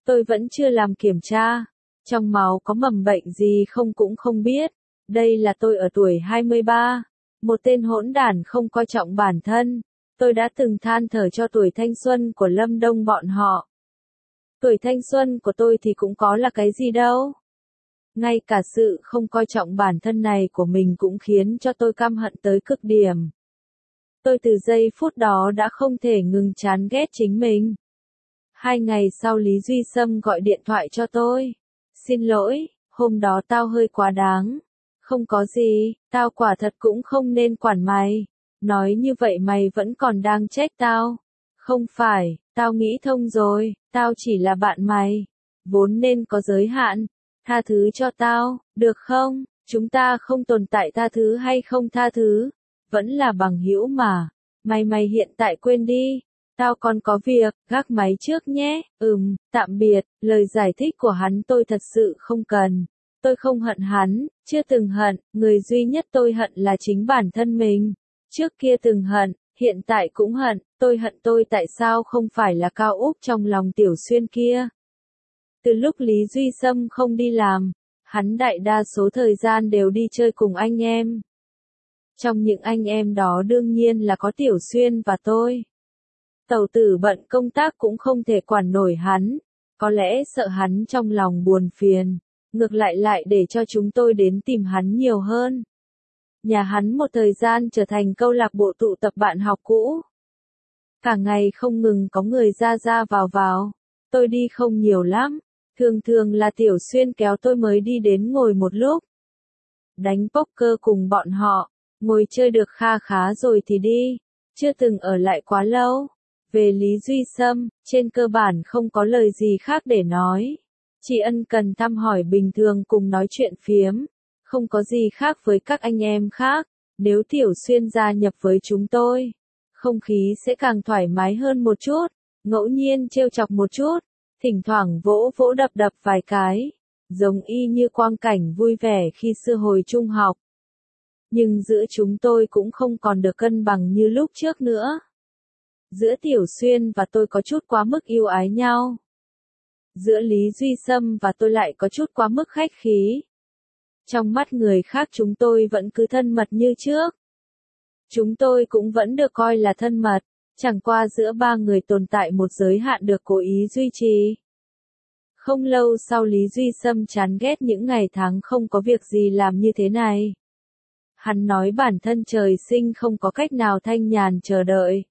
Tôi vẫn chưa làm kiểm tra. Trong máu có mầm bệnh gì không cũng không biết. Đây là tôi ở tuổi hai mươi ba. Một tên hỗn đản không coi trọng bản thân. Tôi đã từng than thở cho tuổi thanh xuân của Lâm Đông bọn họ. Tuổi thanh xuân của tôi thì cũng có là cái gì đâu. Ngay cả sự không coi trọng bản thân này của mình cũng khiến cho tôi căm hận tới cực điểm. Tôi từ giây phút đó đã không thể ngừng chán ghét chính mình. Hai ngày sau Lý Duy Sâm gọi điện thoại cho tôi. Xin lỗi, hôm đó tao hơi quá đáng. Không có gì, tao quả thật cũng không nên quản mày. Nói như vậy mày vẫn còn đang trách tao. Không phải, tao nghĩ thông rồi, tao chỉ là bạn mày. Vốn nên có giới hạn. Tha thứ cho tao, được không? Chúng ta không tồn tại tha thứ hay không tha thứ. Vẫn là bằng hữu mà. Mày mày hiện tại quên đi. Tao còn có việc, gác máy trước nhé. Ừm, tạm biệt. Lời giải thích của hắn tôi thật sự không cần. Tôi không hận hắn, chưa từng hận. Người duy nhất tôi hận là chính bản thân mình. Trước kia từng hận, hiện tại cũng hận. Tôi hận tôi tại sao không phải là Cao Úc trong lòng Tiểu Xuyên kia. Từ lúc Lý Duy Sâm không đi làm, hắn đại đa số thời gian đều đi chơi cùng anh em. Trong những anh em đó đương nhiên là có Tiểu Xuyên và tôi. Tẩu tử bận công tác cũng không thể quản nổi hắn, có lẽ sợ hắn trong lòng buồn phiền, ngược lại lại để cho chúng tôi đến tìm hắn nhiều hơn. Nhà hắn một thời gian trở thành câu lạc bộ tụ tập bạn học cũ. Cả ngày không ngừng có người ra ra vào vào, tôi đi không nhiều lắm, thường thường là Tiểu Xuyên kéo tôi mới đi đến ngồi một lúc. Đánh poker cùng bọn họ, ngồi chơi được kha khá rồi thì đi, chưa từng ở lại quá lâu. Về Lý Duy Sâm, trên cơ bản không có lời gì khác để nói. Chỉ ân cần thăm hỏi bình thường cùng nói chuyện phiếm. Không có gì khác với các anh em khác. Nếu Tiểu Xuyên gia nhập với chúng tôi, không khí sẽ càng thoải mái hơn một chút. Ngẫu nhiên trêu chọc một chút. Thỉnh thoảng vỗ vỗ đập đập vài cái. Giống y như quang cảnh vui vẻ khi xưa hồi trung học. Nhưng giữa chúng tôi cũng không còn được cân bằng như lúc trước nữa. Giữa Tiểu Xuyên và tôi có chút quá mức yêu ái nhau. Giữa Lý Duy Sâm và tôi lại có chút quá mức khách khí. Trong mắt người khác chúng tôi vẫn cứ thân mật như trước. Chúng tôi cũng vẫn được coi là thân mật, chẳng qua giữa ba người tồn tại một giới hạn được cố ý duy trì. Không lâu sau Lý Duy Sâm chán ghét những ngày tháng không có việc gì làm như thế này. Hắn nói bản thân trời sinh không có cách nào thanh nhàn chờ đợi.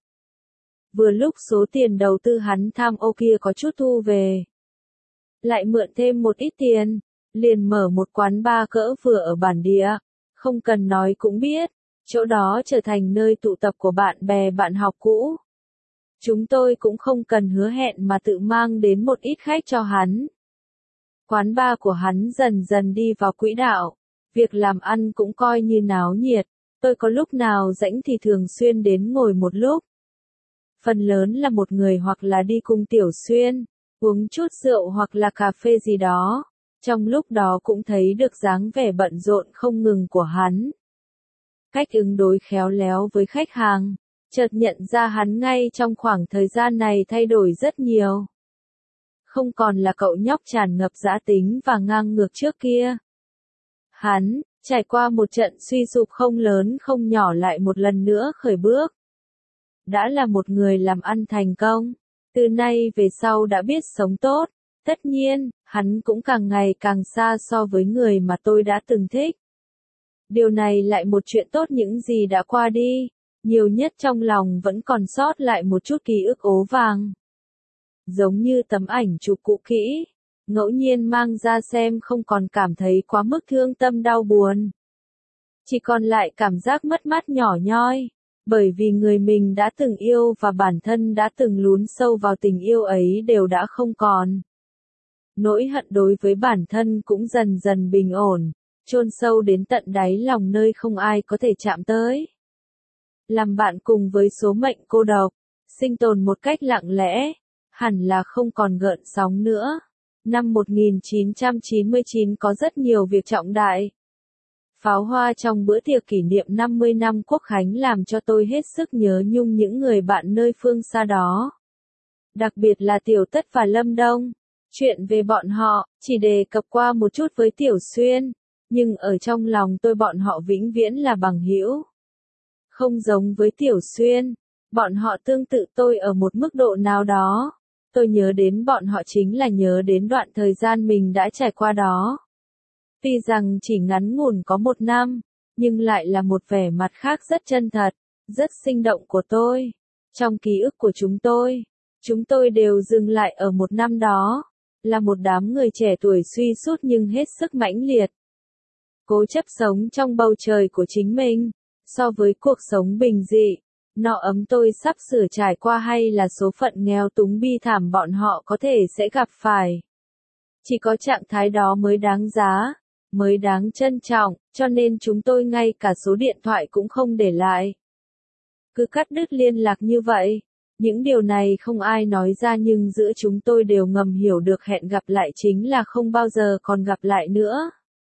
Vừa lúc số tiền đầu tư hắn tham ô kia có chút thu về. Lại mượn thêm một ít tiền, liền mở một quán bar cỡ vừa ở bản địa. Không cần nói cũng biết, chỗ đó trở thành nơi tụ tập của bạn bè bạn học cũ. Chúng tôi cũng không cần hứa hẹn mà tự mang đến một ít khách cho hắn. Quán bar của hắn dần dần đi vào quỹ đạo, việc làm ăn cũng coi như náo nhiệt, tôi có lúc nào rảnh thì thường xuyên đến ngồi một lúc. Phần lớn là một người hoặc là đi cùng Tiểu Xuyên, uống chút rượu hoặc là cà phê gì đó. Trong lúc đó cũng thấy được dáng vẻ bận rộn không ngừng của hắn. Cách ứng đối khéo léo với khách hàng, chợt nhận ra hắn ngay trong khoảng thời gian này thay đổi rất nhiều. Không còn là cậu nhóc tràn ngập dã tính và ngang ngược trước kia. Hắn, trải qua một trận suy sụp không lớn không nhỏ lại một lần nữa khởi bước. Đã là một người làm ăn thành công, từ nay về sau đã biết sống tốt, tất nhiên, hắn cũng càng ngày càng xa so với người mà tôi đã từng thích. Điều này lại một chuyện tốt những gì đã qua đi, nhiều nhất trong lòng vẫn còn sót lại một chút ký ức ố vàng. Giống như tấm ảnh chụp cũ kỹ, ngẫu nhiên mang ra xem không còn cảm thấy quá mức thương tâm đau buồn. Chỉ còn lại cảm giác mất mát nhỏ nhoi. Bởi vì người mình đã từng yêu và bản thân đã từng lún sâu vào tình yêu ấy đều đã không còn. Nỗi hận đối với bản thân cũng dần dần bình ổn, chôn sâu đến tận đáy lòng nơi không ai có thể chạm tới. Làm bạn cùng với số mệnh cô độc, sinh tồn một cách lặng lẽ, hẳn là không còn gợn sóng nữa. Năm một nghìn chín trăm chín mươi chín có rất nhiều việc trọng đại. Pháo hoa trong bữa tiệc kỷ niệm năm mươi năm Quốc khánh làm cho tôi hết sức nhớ nhung những người bạn nơi phương xa đó. Đặc biệt là Tiểu Tất và Lâm Đông. Chuyện về bọn họ, chỉ đề cập qua một chút với Tiểu Xuyên, nhưng ở trong lòng tôi bọn họ vĩnh viễn là bằng hữu. Không giống với Tiểu Xuyên, bọn họ tương tự tôi ở một mức độ nào đó. Tôi nhớ đến bọn họ chính là nhớ đến đoạn thời gian mình đã trải qua đó. Tuy rằng chỉ ngắn ngủn có một năm, nhưng lại là một vẻ mặt khác rất chân thật, rất sinh động của tôi. Trong ký ức của chúng tôi, chúng tôi đều dừng lại ở một năm đó, là một đám người trẻ tuổi suy sút nhưng hết sức mãnh liệt. Cố chấp sống trong bầu trời của chính mình, so với cuộc sống bình dị, no ấm tôi sắp sửa trải qua hay là số phận nghèo túng bi thảm bọn họ có thể sẽ gặp phải. Chỉ có trạng thái đó mới đáng giá, mới đáng trân trọng, cho nên chúng tôi ngay cả số điện thoại cũng không để lại. Cứ cắt đứt liên lạc như vậy. Những điều này không ai nói ra nhưng giữa chúng tôi đều ngầm hiểu được hẹn gặp lại chính là không bao giờ còn gặp lại nữa.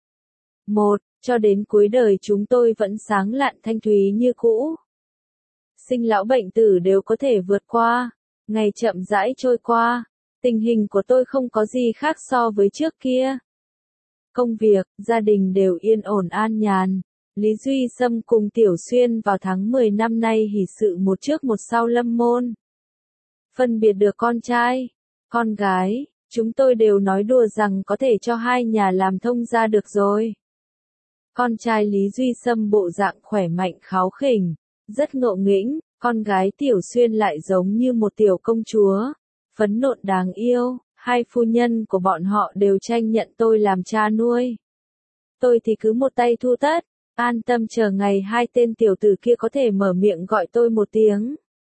Một, cho đến cuối đời chúng tôi vẫn sáng lạn thanh thúy như cũ. Sinh lão bệnh tử đều có thể vượt qua, ngày chậm rãi trôi qua, tình hình của tôi không có gì khác so với trước kia. Công việc, gia đình đều yên ổn an nhàn. Lý Duy Sâm cùng Tiểu Xuyên vào tháng mười năm nay hỷ sự một trước một sau lâm môn. Phân biệt được con trai, con gái, chúng tôi đều nói đùa rằng có thể cho hai nhà làm thông gia được rồi. Con trai Lý Duy Sâm bộ dạng khỏe mạnh kháu khỉnh, rất ngộ nghĩnh, con gái Tiểu Xuyên lại giống như một tiểu công chúa, phấn nộn đáng yêu, hai phu nhân của bọn họ đều tranh nhận tôi làm cha nuôi. Tôi thì cứ một tay thu tất, an tâm chờ ngày hai tên tiểu tử kia có thể mở miệng gọi tôi một tiếng.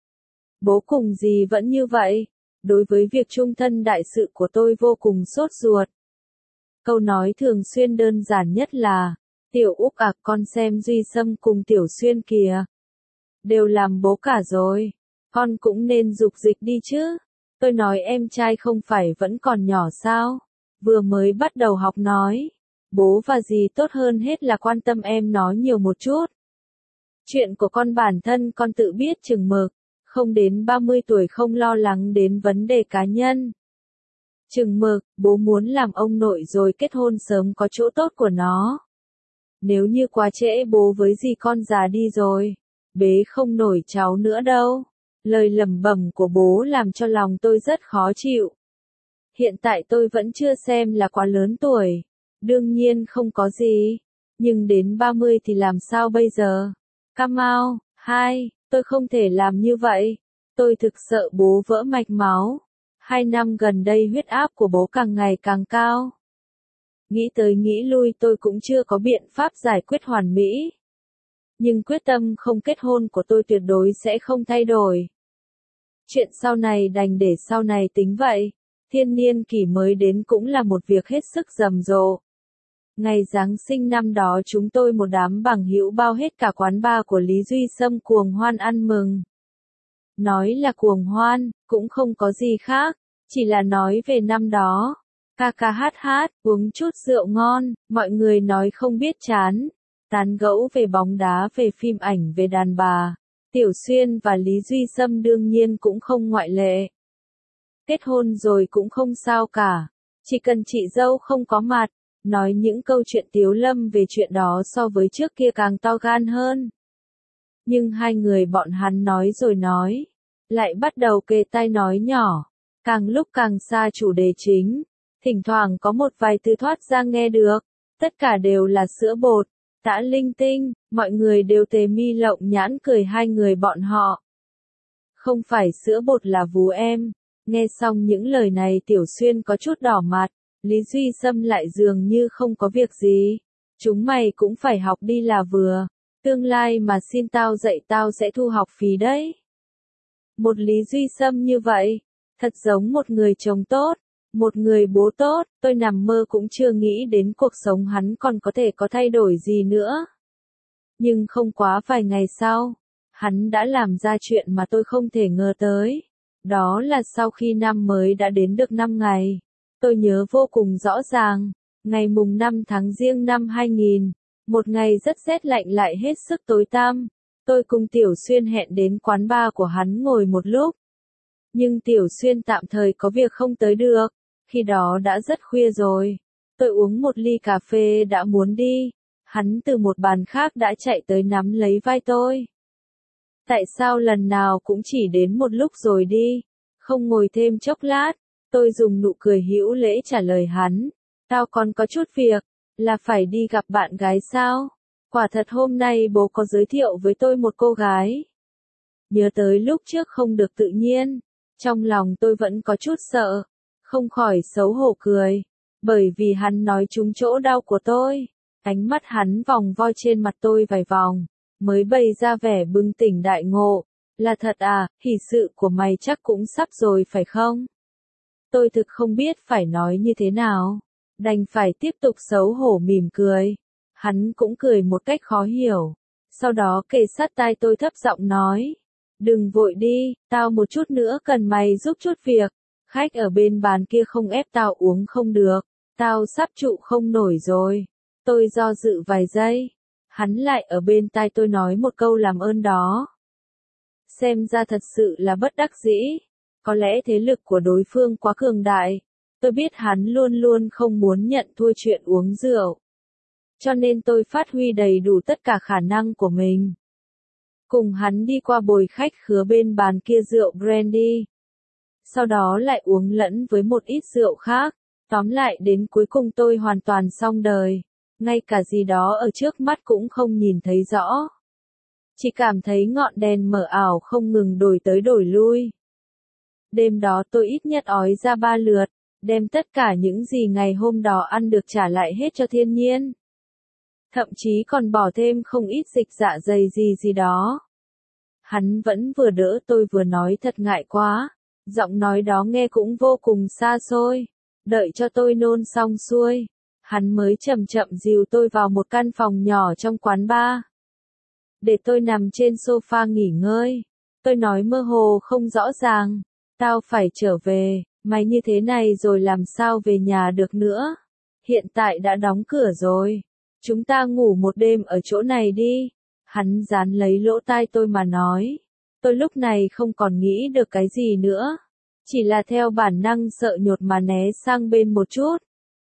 Bố cùng dì vẫn như vậy, đối với việc chung thân đại sự của tôi vô cùng sốt ruột. Câu nói thường xuyên đơn giản nhất là, Tiểu Úc à con xem Duy Sâm cùng Tiểu Xuyên kìa. Đều làm bố cả rồi, con cũng nên dục dịch đi chứ. Tôi nói em trai không phải vẫn còn nhỏ sao, vừa mới bắt đầu học nói. Bố và dì tốt hơn hết là quan tâm em nó nhiều một chút. Chuyện của con bản thân con tự biết chừng mực, không đến ba mươi tuổi không lo lắng đến vấn đề cá nhân. Chừng mực, bố muốn làm ông nội rồi kết hôn sớm có chỗ tốt của nó. Nếu như quá trễ bố với dì con già đi rồi, bế không nổi cháu nữa đâu. Lời lẩm bẩm của bố làm cho lòng tôi rất khó chịu. Hiện tại tôi vẫn chưa xem là quá lớn tuổi. Đương nhiên không có gì. Nhưng đến ba mươi thì làm sao bây giờ? Kamau, hai, tôi không thể làm như vậy. Tôi thực sợ bố vỡ mạch máu. Hai năm gần đây huyết áp của bố càng ngày càng cao. Nghĩ tới nghĩ lui tôi cũng chưa có biện pháp giải quyết hoàn mỹ. Nhưng quyết tâm không kết hôn của tôi tuyệt đối sẽ không thay đổi. Chuyện sau này đành để sau này tính vậy. Thiên niên kỷ mới đến cũng là một việc hết sức rầm rộ. Ngày Giáng sinh năm đó chúng tôi một đám bằng hữu bao hết cả quán bar của Lý Duy Sâm cuồng hoan ăn mừng. Nói là cuồng hoan, cũng không có gì khác, chỉ là nói về năm đó. Ca ca hát hát, uống chút rượu ngon, mọi người nói không biết chán. Tán gẫu về bóng đá, về phim ảnh, về đàn bà. Tiểu Xuyên và Lý Duy Sâm đương nhiên cũng không ngoại lệ. Kết hôn rồi cũng không sao cả, chỉ cần chị dâu không có mặt. Nói những câu chuyện tiếu lâm về chuyện đó so với trước kia càng to gan hơn. Nhưng hai người bọn hắn nói rồi nói, lại bắt đầu kề tai nói nhỏ, càng lúc càng xa chủ đề chính, thỉnh thoảng có một vài từ thoát ra nghe được, tất cả đều là sữa bột, tã linh tinh, mọi người đều tề mi lộng nhãn cười hai người bọn họ. Không phải sữa bột là vú em, nghe xong những lời này Tiểu Xuyên có chút đỏ mặt. Lý Duy Sâm lại dường như không có việc gì. Chúng mày cũng phải học đi là vừa. Tương lai mà xin tao dạy tao sẽ thu học phí đấy. Một Lý Duy Sâm như vậy, thật giống một người chồng tốt, một người bố tốt, tôi nằm mơ cũng chưa nghĩ đến cuộc sống hắn còn có thể có thay đổi gì nữa. Nhưng không quá vài ngày sau, hắn đã làm ra chuyện mà tôi không thể ngờ tới. Đó là sau khi năm mới đã đến được năm ngày. Tôi nhớ vô cùng rõ ràng, ngày mùng năm tháng Giêng năm hai nghìn, một ngày rất rét lạnh lại hết sức tối tăm, tôi cùng Tiểu Xuyên hẹn đến quán bar của hắn ngồi một lúc. Nhưng Tiểu Xuyên tạm thời có việc không tới được, Khi đó đã rất khuya rồi. Tôi uống một ly cà phê đã muốn đi. Hắn từ một bàn khác đã chạy tới nắm lấy vai tôi. Tại sao lần nào cũng chỉ đến một lúc rồi đi? Không ngồi thêm chốc lát. Tôi dùng nụ cười hữu lễ trả lời hắn. Tao còn có chút việc. Là phải đi gặp bạn gái sao? Quả thật hôm nay bố có giới thiệu với tôi một cô gái. Nhớ tới lúc trước không được tự nhiên. Trong lòng tôi vẫn có chút sợ. Không khỏi xấu hổ cười. Bởi vì hắn nói trúng chỗ đau của tôi. Ánh mắt hắn vòng vo trên mặt tôi vài vòng. Mới bày ra vẻ bừng tỉnh đại ngộ. Là thật à, hỷ sự của mày chắc cũng sắp rồi phải không? Tôi thực không biết phải nói như thế nào. Đành phải tiếp tục xấu hổ mỉm cười. Hắn cũng cười một cách khó hiểu. Sau đó kề sát tai tôi thấp giọng nói. Đừng vội đi, tao một chút nữa cần mày giúp chút việc. Khách ở bên bàn kia không ép tao uống không được. Tao sắp trụ không nổi rồi. Tôi do dự vài giây. Hắn lại ở bên tai tôi nói một câu làm ơn đó. Xem ra thật sự là bất đắc dĩ. Có lẽ thế lực của đối phương quá cường đại. Tôi biết hắn luôn luôn không muốn nhận thua chuyện uống rượu. Cho nên tôi phát huy đầy đủ tất cả khả năng của mình. Cùng hắn đi qua bồi khách khứa bên bàn kia rượu brandy. Sau đó lại uống lẫn với một ít rượu khác. Tóm lại đến cuối cùng tôi hoàn toàn xong đời. Ngay cả gì đó ở trước mắt cũng không nhìn thấy rõ. Chỉ cảm thấy ngọn đèn mờ ảo không ngừng đổi tới đổi lui. Đêm đó tôi ít nhất ói ra ba lượt, đem tất cả những gì ngày hôm đó ăn được trả lại hết cho thiên nhiên. Thậm chí còn bỏ thêm không ít dịch dạ dày gì gì đó. Hắn vẫn vừa đỡ tôi vừa nói thật ngại quá. Giọng nói đó nghe cũng vô cùng xa xôi. Đợi cho tôi nôn xong xuôi. Hắn mới chậm chậm dìu tôi vào một căn phòng nhỏ trong quán bar. Để tôi nằm trên sofa nghỉ ngơi. Tôi nói mơ hồ không rõ ràng. Tao phải trở về, mày như thế này rồi làm sao về nhà được nữa. Hiện tại đã đóng cửa rồi. Chúng ta ngủ một đêm ở chỗ này đi. Hắn dán lấy lỗ tai tôi mà nói. Tôi lúc này không còn nghĩ được cái gì nữa. Chỉ là theo bản năng sợ nhột mà né sang bên một chút.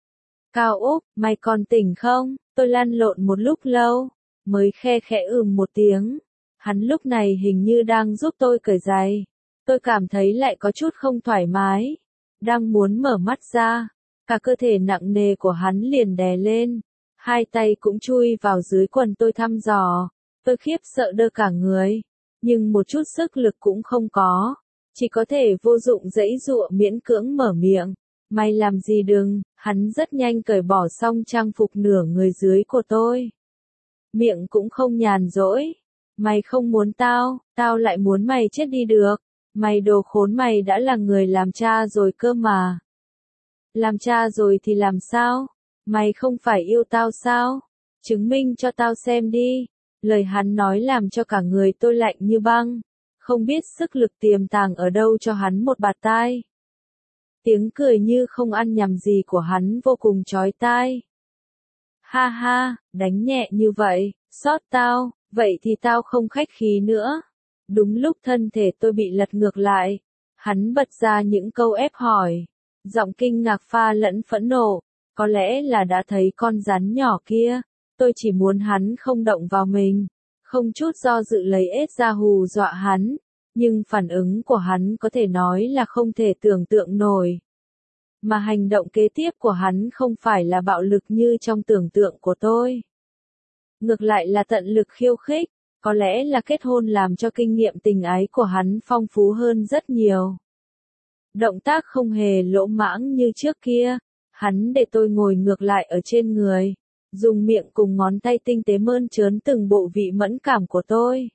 Cao Úc, mày còn tỉnh không? Tôi lăn lộn một lúc lâu. Mới khe khẽ ừm một tiếng. Hắn lúc này hình như đang giúp tôi cởi giày. Tôi cảm thấy lại có chút không thoải mái. Đang muốn mở mắt ra. Cả cơ thể nặng nề của hắn liền đè lên. Hai tay cũng chui vào dưới quần tôi thăm dò. Tôi khiếp sợ đơ cả người. Nhưng một chút sức lực cũng không có. Chỉ có thể vô dụng dãy dụa miễn cưỡng mở miệng. Mày làm gì đừng, hắn rất nhanh cởi bỏ xong trang phục nửa người dưới của tôi. Miệng cũng không nhàn rỗi. Mày không muốn tao, tao lại muốn mày chết đi được. Mày đồ khốn, mày đã là người làm cha rồi cơ mà. Làm cha rồi thì làm sao? Mày không phải yêu tao sao? Chứng minh cho tao xem đi. Lời hắn nói làm cho cả người tôi lạnh như băng. Không biết sức lực tiềm tàng ở đâu cho hắn một bạt tai. Tiếng cười như không ăn nhầm gì của hắn vô cùng chói tai. Ha ha, đánh nhẹ như vậy, xót tao, vậy thì tao không khách khí nữa. Đúng lúc thân thể tôi bị lật ngược lại, hắn bật ra những câu ép hỏi. Giọng kinh ngạc pha lẫn phẫn nộ, có lẽ là đã thấy con rắn nhỏ kia. Tôi chỉ muốn hắn không động vào mình, không chút do dự lấy ếch ra hù dọa hắn. Nhưng phản ứng của hắn có thể nói là không thể tưởng tượng nổi. Mà hành động kế tiếp của hắn không phải là bạo lực như trong tưởng tượng của tôi. Ngược lại là tận lực khiêu khích, có lẽ là kết hôn làm cho kinh nghiệm tình ái của hắn phong phú hơn rất nhiều. Động tác không hề lỗ mãng như trước kia, hắn để tôi ngồi ngược lại ở trên người, dùng miệng cùng ngón tay tinh tế mơn trớn từng bộ vị mẫn cảm của tôi.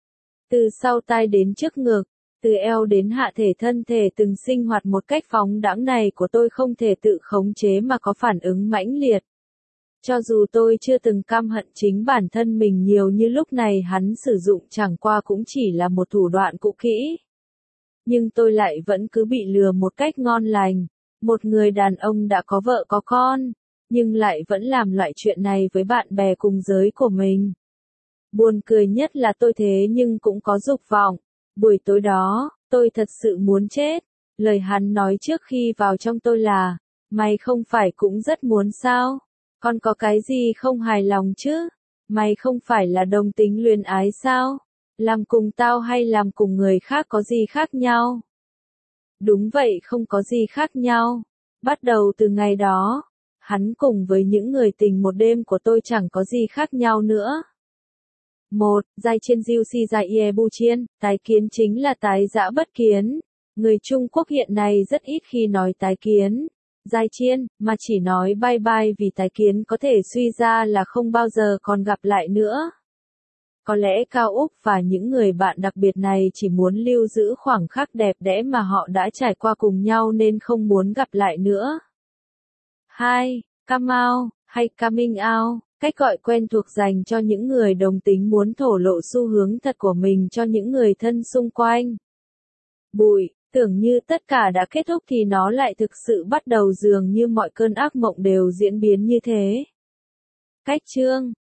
Từ sau tai đến trước ngực, từ eo đến hạ thể thân thể từng sinh hoạt một cách phóng đãng này của tôi không thể tự khống chế mà có phản ứng mãnh liệt. Cho dù tôi chưa từng căm hận chính bản thân mình nhiều như lúc này hắn sử dụng chẳng qua cũng chỉ là một thủ đoạn cũ kỹ. Nhưng tôi lại vẫn cứ bị lừa một cách ngon lành. Một người đàn ông đã có vợ có con, nhưng lại vẫn làm loại chuyện này với bạn bè cùng giới của mình. Buồn cười nhất là tôi thế nhưng cũng có dục vọng. Buổi tối đó, tôi thật sự muốn chết. Lời hắn nói trước khi vào trong tôi là, mày không phải cũng rất muốn sao? Còn có cái gì không hài lòng chứ? Mày không phải là đồng tính luyến ái sao? Làm cùng tao hay làm cùng người khác có gì khác nhau? Đúng vậy, không có gì khác nhau. Bắt đầu từ ngày đó, hắn cùng với những người tình một đêm của tôi chẳng có gì khác nhau nữa. một. Giai chiên diêu si giai ie bu chiên, tái kiến chính là tái dã bất kiến. Người Trung Quốc hiện nay rất ít khi nói tái kiến, giai chiên, mà chỉ nói bye bye vì tái kiến có thể suy ra là không bao giờ còn gặp lại nữa. Có lẽ Cao Úc và những người bạn đặc biệt này chỉ muốn lưu giữ khoảng khắc đẹp đẽ mà họ đã trải qua cùng nhau nên không muốn gặp lại nữa. hai. Come out, hay coming out, cách gọi quen thuộc dành cho những người đồng tính muốn thổ lộ xu hướng thật của mình cho những người thân xung quanh. Bụi, tưởng như tất cả đã kết thúc thì nó lại thực sự bắt đầu, dường như mọi cơn ác mộng đều diễn biến như thế. Cách chương